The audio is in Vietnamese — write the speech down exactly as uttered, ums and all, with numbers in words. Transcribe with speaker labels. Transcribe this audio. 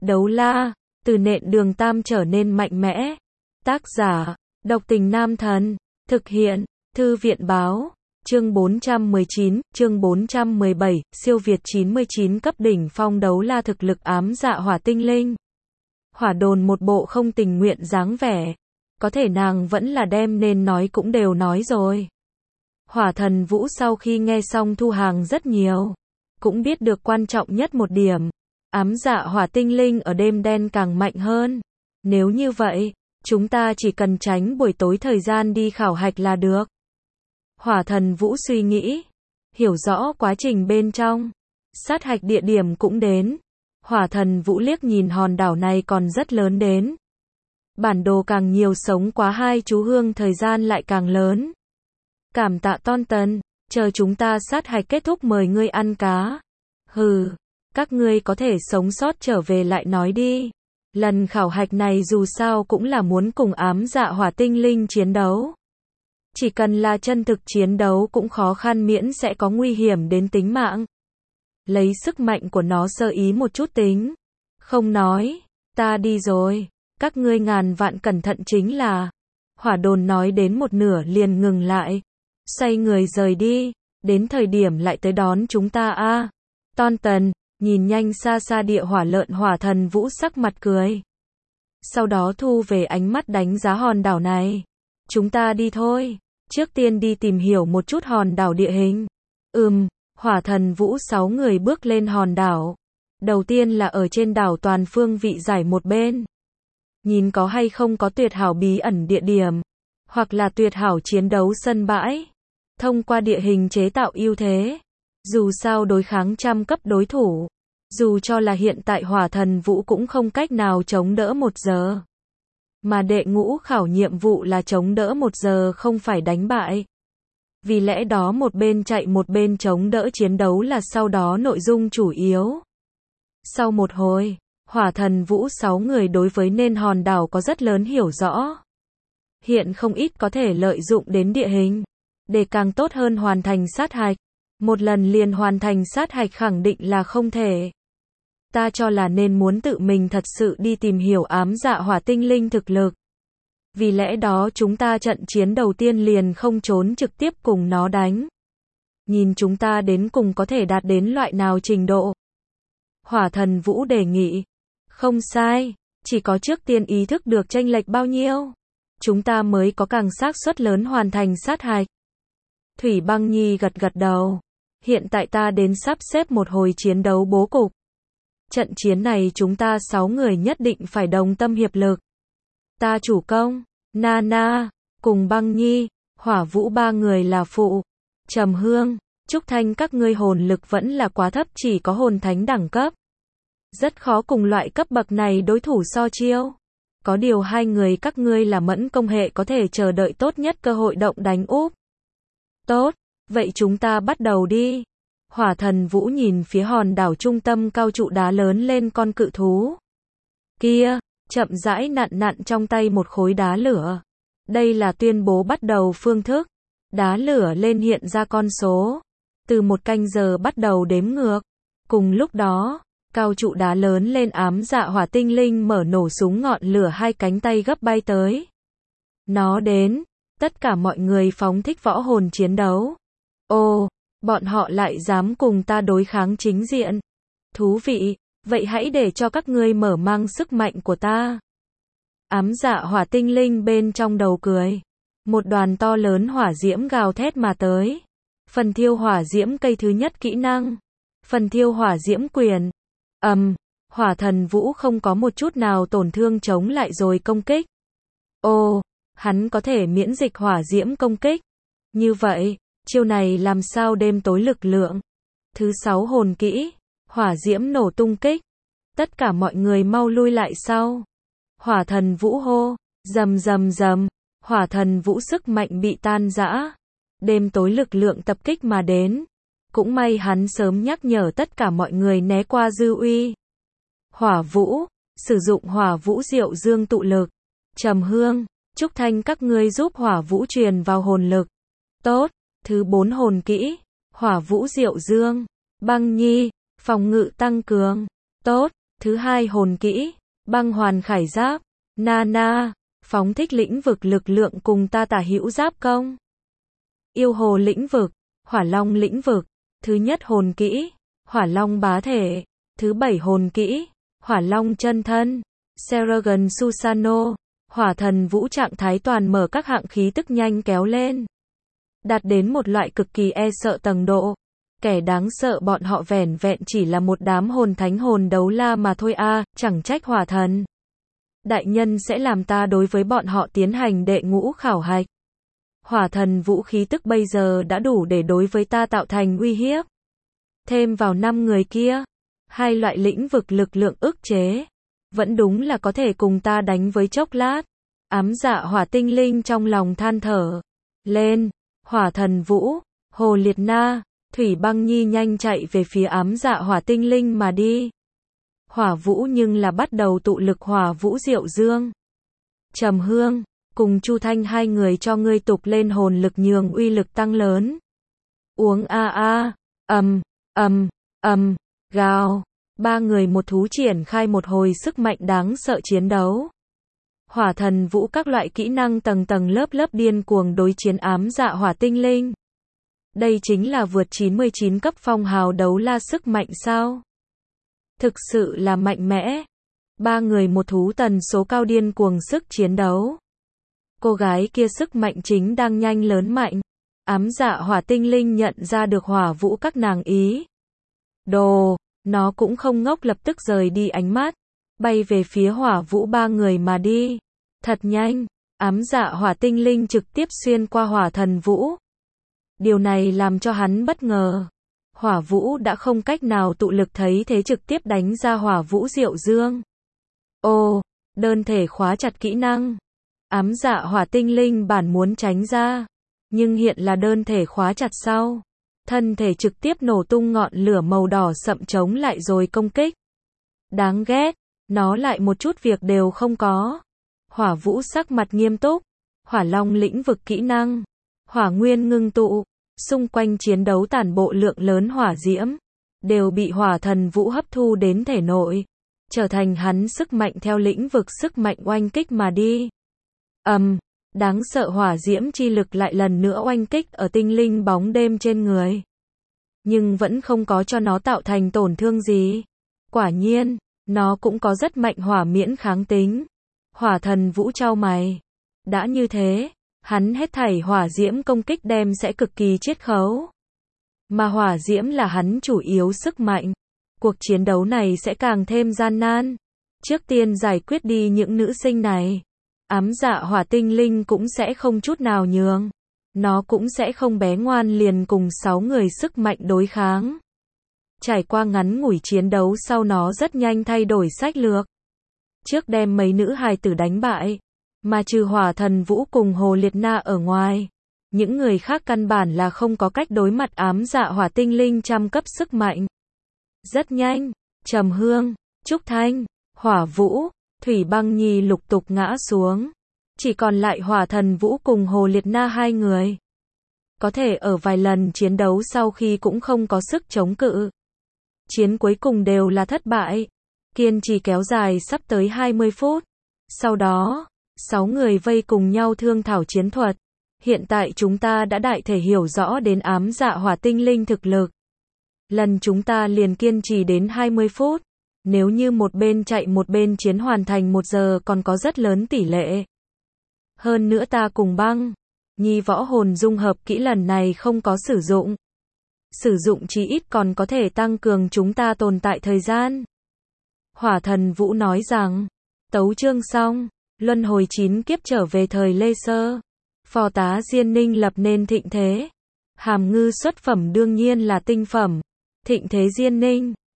Speaker 1: Đấu la, từ nện đường tam trở nên mạnh mẽ. Tác giả, độc tình nam thần. Thực hiện, thư viện báo. Chương bốn trăm mười chín, chương bốn trăm mười bảy, siêu việt chín mươi chín cấp đỉnh phong đấu la thực lực ám dạ hỏa tinh linh. Hỏa đồn một bộ không tình nguyện dáng vẻ. Có thể nàng vẫn là đem nên nói cũng đều nói rồi. Hỏa thần vũ sau khi nghe xong thu hàng rất nhiều. Cũng biết được quan trọng nhất một điểm. Ám dạ hỏa tinh linh ở đêm đen càng mạnh hơn. Nếu như vậy, chúng ta chỉ cần tránh buổi tối thời gian đi khảo hạch là được. Hỏa thần vũ suy nghĩ. Hiểu rõ quá trình bên trong. Sát hạch địa điểm cũng đến. Hỏa thần vũ liếc nhìn hòn đảo này còn rất lớn đến. Bản đồ càng nhiều sống quá hai chú hương thời gian lại càng lớn. Cảm tạ Ton Tần, chờ chúng ta sát hạch kết thúc mời ngươi ăn cá. Hừ, các ngươi có thể sống sót trở về lại nói đi. Lần khảo hạch này dù sao cũng là muốn cùng ám dạ hỏa tinh linh chiến đấu. Chỉ cần là chân thực chiến đấu cũng khó khăn miễn sẽ có nguy hiểm đến tính mạng. Lấy sức mạnh của nó sơ ý một chút tính. Không nói, ta đi rồi, các ngươi ngàn vạn cẩn thận chính là. Hỏa đồn nói đến một nửa liền ngừng lại. Xoay người rời đi, đến thời điểm lại tới đón chúng ta a. À. Ton Tần, nhìn nhanh xa xa địa hỏa lợn hỏa thần vũ sắc mặt cười. Sau đó thu về ánh mắt đánh giá hòn đảo này. Chúng ta đi thôi, trước tiên đi tìm hiểu một chút hòn đảo địa hình. Ừm, hỏa thần vũ sáu người bước lên hòn đảo. Đầu tiên là ở trên đảo toàn phương vị giải một bên. Nhìn có hay không có tuyệt hảo bí ẩn địa điểm, hoặc là tuyệt hảo chiến đấu sân bãi. Thông qua địa hình chế tạo ưu thế. Dù sao đối kháng trăm cấp đối thủ. Dù cho là hiện tại hỏa thần vũ cũng không cách nào chống đỡ một giờ. Mà đệ ngũ khảo nhiệm vụ là chống đỡ một giờ không phải đánh bại. Vì lẽ đó một bên chạy một bên chống đỡ chiến đấu là sau đó nội dung chủ yếu. Sau một hồi, hỏa thần vũ sáu người đối với nên hòn đảo có rất lớn hiểu rõ. Hiện không ít có thể lợi dụng đến địa hình. Để càng tốt hơn hoàn thành sát hạch. Một lần liền hoàn thành sát hạch khẳng định là không thể. Ta cho là nên muốn tự mình thật sự đi tìm hiểu ám dạ hỏa tinh linh thực lực. Vì lẽ đó chúng ta trận chiến đầu tiên liền không trốn trực tiếp cùng nó đánh. Nhìn chúng ta đến cùng có thể đạt đến loại nào trình độ. Hỏa thần vũ đề nghị. Không sai, chỉ có trước tiên ý thức được chênh lệch bao nhiêu. Chúng ta mới có càng xác suất lớn hoàn thành sát hạch. Thủy Băng Nhi gật gật đầu. Hiện tại ta đến sắp xếp một hồi chiến đấu bố cục. Trận chiến này chúng ta sáu người nhất định phải đồng tâm hiệp lực. Ta chủ công, Nana, cùng Băng Nhi, Hỏa Vũ ba người là phụ. Trầm Hương, Trúc Thanh các ngươi hồn lực vẫn là quá thấp chỉ có hồn thánh đẳng cấp. Rất khó cùng loại cấp bậc này đối thủ so chiêu. Có điều hai người các ngươi là mẫn công hệ có thể chờ đợi tốt nhất cơ hội động đánh úp. Tốt, vậy chúng ta bắt đầu đi. Hỏa thần vũ nhìn phía hòn đảo trung tâm cao trụ đá lớn lên con cự thú. Kia, chậm rãi nặn nặn trong tay một khối đá lửa. Đây là tuyên bố bắt đầu phương thức. Đá lửa lên hiện ra con số. Từ một canh giờ bắt đầu đếm ngược. Cùng lúc đó, cao trụ đá lớn lên ám dạ hỏa tinh linh mở nổ súng ngọn lửa hai cánh tay gấp bay tới. Nó đến. Tất cả mọi người phóng thích võ hồn chiến đấu. Ồ, bọn họ lại dám cùng ta đối kháng chính diện. Thú vị, vậy hãy để cho các ngươi mở mang sức mạnh của ta. Ám dạ hỏa tinh linh bên trong đầu cười. Một đoàn to lớn hỏa diễm gào thét mà tới. Phần thiêu hỏa diễm cây thứ nhất kỹ năng. Phần thiêu hỏa diễm quyền. Ầm, um, hỏa thần vũ không có một chút nào tổn thương chống lại rồi công kích. Ồ. Hắn có thể miễn dịch hỏa diễm công kích. Như vậy, chiêu này làm sao đêm tối lực lượng. Thứ sáu hồn kỹ, hỏa diễm nổ tung kích. Tất cả mọi người mau lui lại sau. Hỏa thần vũ hô, rầm rầm rầm, hỏa thần vũ sức mạnh bị tan rã. Đêm tối lực lượng tập kích mà đến. Cũng may hắn sớm nhắc nhở tất cả mọi người né qua dư uy. Hỏa vũ, sử dụng hỏa vũ diệu dương tụ lực. Trầm Hương, Trúc Thanh các ngươi giúp hỏa vũ truyền vào hồn lực. Tốt, thứ bốn hồn kỹ, hỏa vũ diệu dương. Băng Nhi, phòng ngự tăng cường. Tốt, Thứ hai hồn kỹ, băng hoàn khải giáp. Nana, phóng thích lĩnh vực lực lượng cùng ta tả hữu giáp công. Yêu hồ lĩnh vực, hỏa long lĩnh vực. Thứ nhất hồn kỹ, hỏa long bá thể. Thứ bảy hồn kỹ, hỏa long chân thân. Seragon Susano, hỏa thần vũ trạng thái toàn mở, các hạng khí tức nhanh kéo lên. Đạt đến một loại cực kỳ e sợ tầng độ. Kẻ đáng sợ bọn họ vẻn vẹn chỉ là một đám hồn thánh hồn đấu la mà thôi a, à, chẳng trách hỏa thần đại nhân sẽ làm ta đối với bọn họ tiến hành đệ ngũ khảo hạch. Hỏa thần vũ khí tức bây giờ đã đủ để đối với ta tạo thành uy hiếp. Thêm vào năm người kia, hai loại lĩnh vực lực lượng ức chế, vẫn đúng là có thể cùng ta đánh với chốc lát. Ám dạ hỏa tinh linh trong lòng than thở. Lên, hỏa thần vũ, hồ liệt na, thủy băng nhi nhanh chạy về phía ám dạ hỏa tinh linh mà đi. Hỏa vũ nhưng là bắt đầu tụ lực hỏa vũ diệu dương. Trầm hương, cùng Chu Thanh hai người cho ngươi tục lên hồn lực nhường uy lực tăng lớn. Uống a a, ầm, ầm, ầm, gào. Ba người một thú triển khai một hồi sức mạnh đáng sợ chiến đấu. Hỏa thần vũ các loại kỹ năng tầng tầng lớp lớp điên cuồng đối chiến ám dạ hỏa tinh linh. Đây chính là vượt chín mươi chín cấp phong hào đấu la sức mạnh sao? Thực sự là mạnh mẽ. Ba người một thú tần số cao điên cuồng sức chiến đấu. Cô gái kia sức mạnh chính đang nhanh lớn mạnh. Ám dạ hỏa tinh linh nhận ra được hỏa vũ các nàng ý đồ, nó cũng không ngốc, lập tức rời đi ánh mắt, bay về phía hỏa vũ ba người mà đi. Thật nhanh, ám dạ hỏa tinh linh trực tiếp xuyên qua hỏa thần vũ. Điều này làm cho hắn bất ngờ. Hỏa vũ đã không cách nào tụ lực, thấy thế trực tiếp đánh ra hỏa vũ diệu dương. Ô, đơn thể khóa chặt kỹ năng. Ám dạ hỏa tinh linh bản muốn tránh ra, nhưng hiện là đơn thể khóa chặt sau. Thân thể trực tiếp nổ tung ngọn lửa màu đỏ sậm chống lại rồi công kích. Đáng ghét, nó lại một chút việc đều không có. Hỏa vũ sắc mặt nghiêm túc. Hỏa long lĩnh vực kỹ năng. Hỏa nguyên ngưng tụ. Xung quanh chiến đấu tản bộ lượng lớn hỏa diễm, đều bị hỏa thần vũ hấp thu đến thể nội, trở thành hắn sức mạnh theo lĩnh vực sức mạnh oanh kích mà đi. Ầm, um, đáng sợ hỏa diễm chi lực lại lần nữa oanh kích ở tinh linh bóng đêm trên người. Nhưng vẫn không có cho nó tạo thành tổn thương gì. Quả nhiên, nó cũng có rất mạnh hỏa miễn kháng tính. Hỏa thần vũ chau mày. Đã như thế, hắn hết thảy hỏa diễm công kích đem sẽ cực kỳ chiết khấu. Mà hỏa diễm là hắn chủ yếu sức mạnh. Cuộc chiến đấu này sẽ càng thêm gian nan. Trước tiên giải quyết đi những nữ sinh này. Ám dạ hỏa tinh linh cũng sẽ không chút nào nhường. Nó cũng sẽ không bé ngoan liền cùng sáu người sức mạnh đối kháng. Trải qua ngắn ngủi chiến đấu sau, nó rất nhanh thay đổi sách lược. Trước đem mấy nữ hài tử đánh bại. Mà trừ hỏa thần vũ cùng hồ liệt na ở ngoài, những người khác căn bản là không có cách đối mặt ám dạ hỏa tinh linh trăm cấp sức mạnh. Rất nhanh, Trầm Hương, Trúc Thanh, Hỏa Vũ, Thủy Băng Nhi lục tục ngã xuống. Chỉ còn lại hỏa thần vũ cùng hồ liệt na hai người. Có thể ở vài lần chiến đấu sau khi cũng không có sức chống cự. Chiến cuối cùng đều là thất bại. Kiên trì kéo dài sắp tới hai mươi phút. Sau đó, sáu người vây cùng nhau thương thảo chiến thuật. Hiện tại chúng ta đã đại thể hiểu rõ đến ám dạ hỏa tinh linh thực lực. Lần chúng ta liền kiên trì đến hai mươi phút. Nếu như một bên chạy một bên chiến hoàn thành một giờ còn có rất lớn tỷ lệ. Hơn nữa ta cùng băng nhi võ hồn dung hợp kỹ lần này không có sử dụng. Sử dụng chí ít còn có thể tăng cường chúng ta tồn tại thời gian. Hỏa thần vũ nói rằng, tấu chương xong. Luân hồi chín kiếp trở về thời Lê Sơ. Phò tá Diên Ninh lập nên thịnh thế. Hàm ngư xuất phẩm đương nhiên là tinh phẩm. Thịnh thế Diên Ninh.